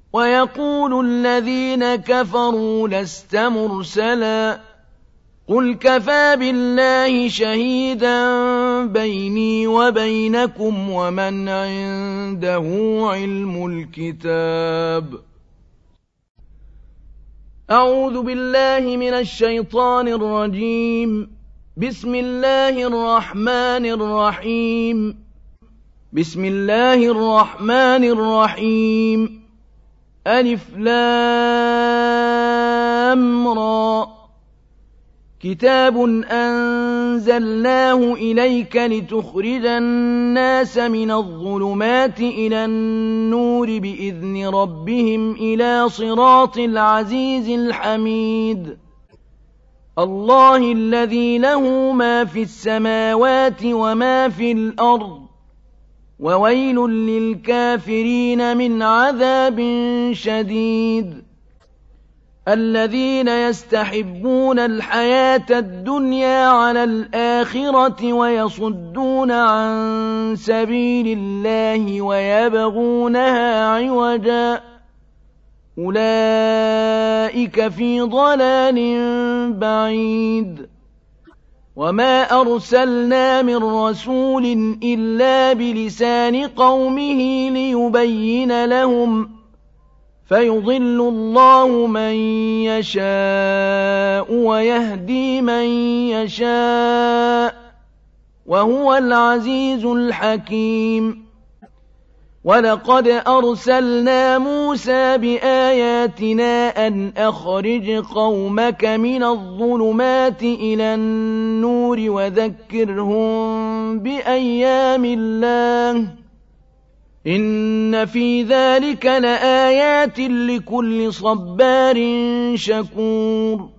ويقول الذين كفروا لست مرسلا قل كفى بالله شهيدا بيني وبينكم ومن عنده علم الكتاب. أعوذ بالله من الشيطان الرجيم. بسم الله الرحمن الرحيم. بسم الله الرحمن الرحيم. ألف لام را. كتاب أنزلناه إليك لتخرج الناس من الظلمات إلى النور بإذن ربهم إلى صراط العزيز الحميد. الله الذي له ما في السماوات وما في الأرض وويل للكافرين من عذاب شديد. الذين يستحبون الحياة الدنيا على الآخرة ويصدون عن سبيل الله ويبغونها عوجا أولئك في ضلال بعيد. وما أرسلنا من رسول إلا بلسان قومه ليبين لهم فيضل الله من يشاء ويهدي من يشاء وهو العزيز الحكيم. ولقد أرسلنا موسى بآياتنا أن أخرج قومك من الظلمات إلى النور وذكرهم بأيام الله إن في ذلك لآيات لكل صبار شكور.